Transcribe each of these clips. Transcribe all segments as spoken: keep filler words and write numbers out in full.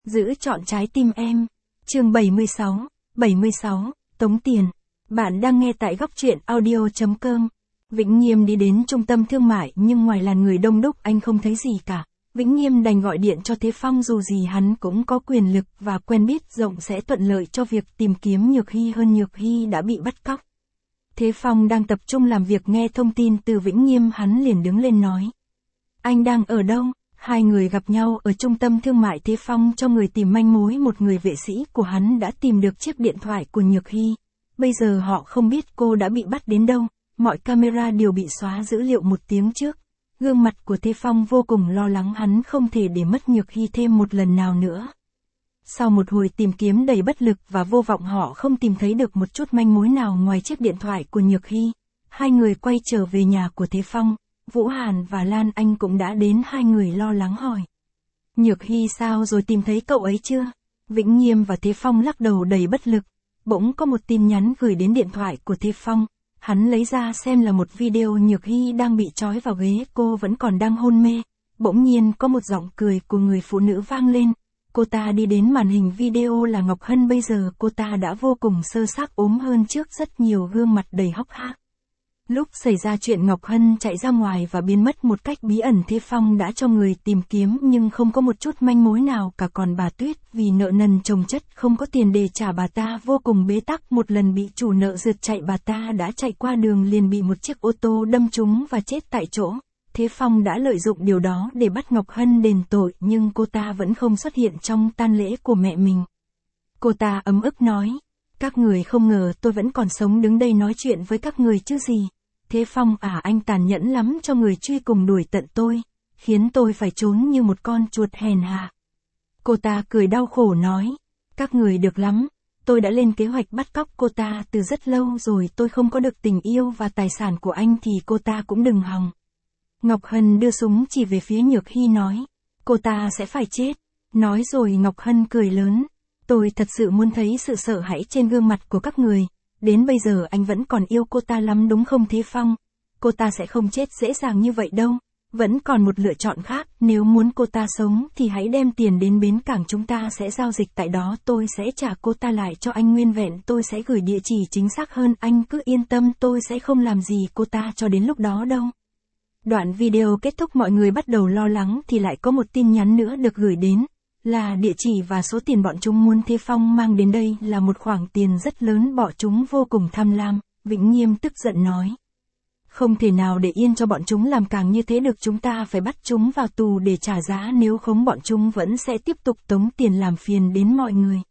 Giữ trọn trái tim em. Chương bảy mươi sáu, bảy mươi sáu, tống tiền. Bạn đang nghe tại góc truyện audio chấm com. Vĩnh Nghiêm đi đến trung tâm thương mại nhưng ngoài làn người đông đúc anh không thấy gì cả. Vĩnh Nghiêm đành gọi điện cho Thế Phong, dù gì hắn cũng có quyền lực và quen biết rộng sẽ thuận lợi cho việc tìm kiếm Nhược Hy hơn. Nhược Hy đã bị bắt cóc. Thế Phong đang tập trung làm việc, nghe thông tin từ Vĩnh Nghiêm hắn liền đứng lên nói. Anh đang ở đâu? Hai người gặp nhau ở trung tâm thương mại. Thế Phong cho người tìm manh mối, một người vệ sĩ của hắn đã tìm được chiếc điện thoại của Nhược Hy. Bây giờ họ không biết cô đã bị bắt đến đâu, mọi camera đều bị xóa dữ liệu một tiếng trước. Gương mặt của Thế Phong vô cùng lo lắng, hắn không thể để mất Nhược Hy thêm một lần nào nữa. Sau một hồi tìm kiếm đầy bất lực và vô vọng, họ không tìm thấy được một chút manh mối nào ngoài chiếc điện thoại của Nhược Hy. Hai người quay trở về nhà của Thế Phong. Vũ Hàn và Lan Anh cũng đã đến, hai người lo lắng hỏi. Nhược Hy sao rồi, tìm thấy cậu ấy chưa? Vĩnh Nghiêm và Thế Phong lắc đầu đầy bất lực. Bỗng có một tin nhắn gửi đến điện thoại của Thế Phong. Hắn lấy ra xem là một video Nhược Hy đang bị trói vào ghế, cô vẫn còn đang hôn mê. Bỗng nhiên có một giọng cười của người phụ nữ vang lên. Cô ta đi đến màn hình video là Ngọc Hân. Bây giờ cô ta đã vô cùng sơ xác, ốm hơn trước rất nhiều, gương mặt đầy hốc hác. Lúc xảy ra chuyện Ngọc Hân chạy ra ngoài và biến mất một cách bí ẩn. Thế Phong đã cho người tìm kiếm nhưng không có một chút manh mối nào cả. Còn bà Tuyết vì nợ nần chồng chất không có tiền để trả, bà ta vô cùng bế tắc. Một lần bị chủ nợ rượt chạy, bà ta đã chạy qua đường liền bị một chiếc ô tô đâm trúng và chết tại chỗ. Thế Phong đã lợi dụng điều đó để bắt Ngọc Hân đền tội, nhưng cô ta vẫn không xuất hiện trong tang lễ của mẹ mình. Cô ta ấm ức nói, các người không ngờ tôi vẫn còn sống đứng đây nói chuyện với các người chứ gì. Thế Phong à, anh tàn nhẫn lắm, cho người truy cùng đuổi tận tôi, khiến tôi phải trốn như một con chuột hèn hạ. Cô ta cười đau khổ nói, các người được lắm, tôi đã lên kế hoạch bắt cóc cô ta từ rất lâu rồi, tôi không có được tình yêu và tài sản của anh thì cô ta cũng đừng hòng. Ngọc Hân đưa súng chỉ về phía Nhược Hy nói, cô ta sẽ phải chết. Nói rồi Ngọc Hân cười lớn, tôi thật sự muốn thấy sự sợ hãi trên gương mặt của các người. Đến bây giờ anh vẫn còn yêu cô ta lắm đúng không Thế Phong? Cô ta sẽ không chết dễ dàng như vậy đâu. Vẫn còn một lựa chọn khác, nếu muốn cô ta sống thì hãy đem tiền đến bến cảng, chúng ta sẽ giao dịch tại đó, tôi sẽ trả cô ta lại cho anh nguyên vẹn, tôi sẽ gửi địa chỉ chính xác hơn, anh cứ yên tâm, tôi sẽ không làm gì cô ta cho đến lúc đó đâu. Đoạn video kết thúc, mọi người bắt đầu lo lắng thì lại có một tin nhắn nữa được gửi đến. Là địa chỉ và số tiền bọn chúng muốn Thế Phong mang đến đây là một khoản tiền rất lớn, bọn chúng vô cùng tham lam. Vĩnh Nghiêm tức giận nói. Không thể nào để yên cho bọn chúng làm càng như thế được, chúng ta phải bắt chúng vào tù để trả giá, nếu không bọn chúng vẫn sẽ tiếp tục tống tiền làm phiền đến mọi người.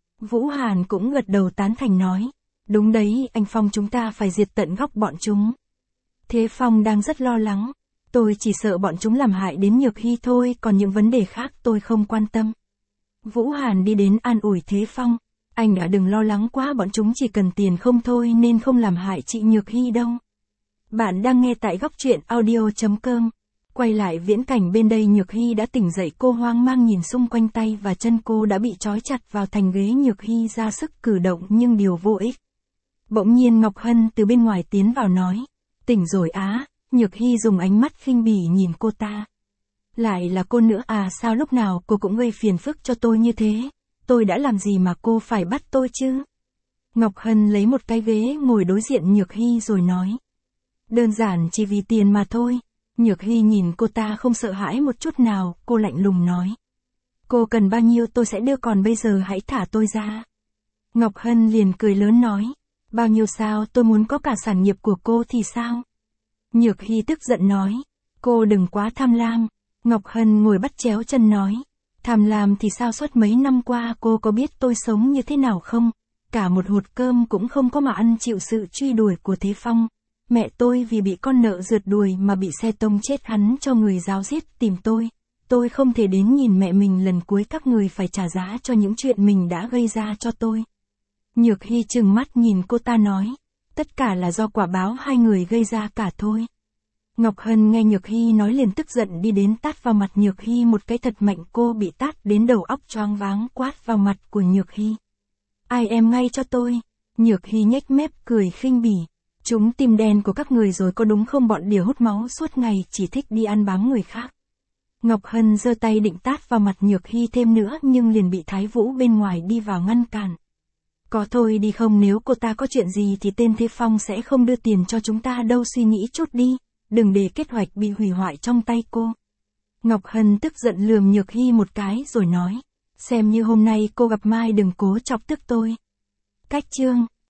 Vũ Hàn cũng gật đầu tán thành nói. Đúng đấy, anh Phong, chúng ta phải diệt tận gốc bọn chúng. Thế Phong đang rất lo lắng. Tôi chỉ sợ bọn chúng làm hại đến Nhược Hy thôi, còn những vấn đề khác tôi không quan tâm. Vũ Hàn đi đến an ủi Thế Phong. Anh đã đừng lo lắng quá, bọn chúng chỉ cần tiền không thôi nên không làm hại chị Nhược Hy đâu. Bạn đang nghe tại góc truyện audio chấm com. Quay lại viễn cảnh bên đây, Nhược Hy đã tỉnh dậy, cô hoang mang nhìn xung quanh, tay và chân cô đã bị trói chặt vào thành ghế. Nhược Hy ra sức cử động nhưng điều vô ích. Bỗng nhiên Ngọc Hân từ bên ngoài tiến vào nói. Tỉnh rồi á. Nhược Hy dùng ánh mắt khinh bỉ nhìn cô ta. Lại là cô nữa à, sao lúc nào cô cũng gây phiền phức cho tôi như thế? Tôi đã làm gì mà cô phải bắt tôi chứ? Ngọc Hân lấy một cái ghế ngồi đối diện Nhược Hy rồi nói. Đơn giản chỉ vì tiền mà thôi. Nhược Hy nhìn cô ta không sợ hãi một chút nào, cô lạnh lùng nói. Cô cần bao nhiêu tôi sẽ đưa, còn bây giờ hãy thả tôi ra. Ngọc Hân liền cười lớn nói. Bao nhiêu sao, tôi muốn có cả sản nghiệp của cô thì sao? Nhược Hy tức giận nói. Cô đừng quá tham lam. Ngọc Hân ngồi bắt chéo chân nói. Tham lam thì sao, suốt mấy năm qua cô có biết tôi sống như thế nào không? Cả một hột cơm cũng không có mà ăn chịu sự truy đuổi của Thế Phong. Mẹ tôi vì bị con nợ rượt đuổi mà bị xe tông chết, hắn cho người giáo giết tìm tôi. Tôi không thể đến nhìn mẹ mình lần cuối, các người phải trả giá cho những chuyện mình đã gây ra cho tôi. Nhược Hy trừng mắt nhìn cô ta nói. Tất cả là do quả báo hai người gây ra cả thôi. Ngọc Hân nghe Nhược Hy nói liền tức giận đi đến tát vào mặt Nhược Hy một cái thật mạnh, cô bị tát đến đầu óc choáng váng, quát vào mặt của Nhược Hy. Ai em ngay cho tôi. Nhược Hy nhếch mép cười khinh bỉ. Chúng tim đen của các người rồi có đúng không, bọn đỉa hút máu suốt ngày chỉ thích đi ăn bám người khác. Ngọc Hân giơ tay định tát vào mặt Nhược Hy thêm nữa nhưng liền bị Thái Vũ bên ngoài đi vào ngăn cản. Có thôi đi không, nếu cô ta có chuyện gì thì tên Thế Phong sẽ không đưa tiền cho chúng ta đâu, suy nghĩ chút đi, đừng để kế hoạch bị hủy hoại trong tay cô. Ngọc Hân tức giận lườm Nhược Hy một cái rồi nói, xem như hôm nay cô gặp Mai, đừng cố chọc tức tôi. Cách chương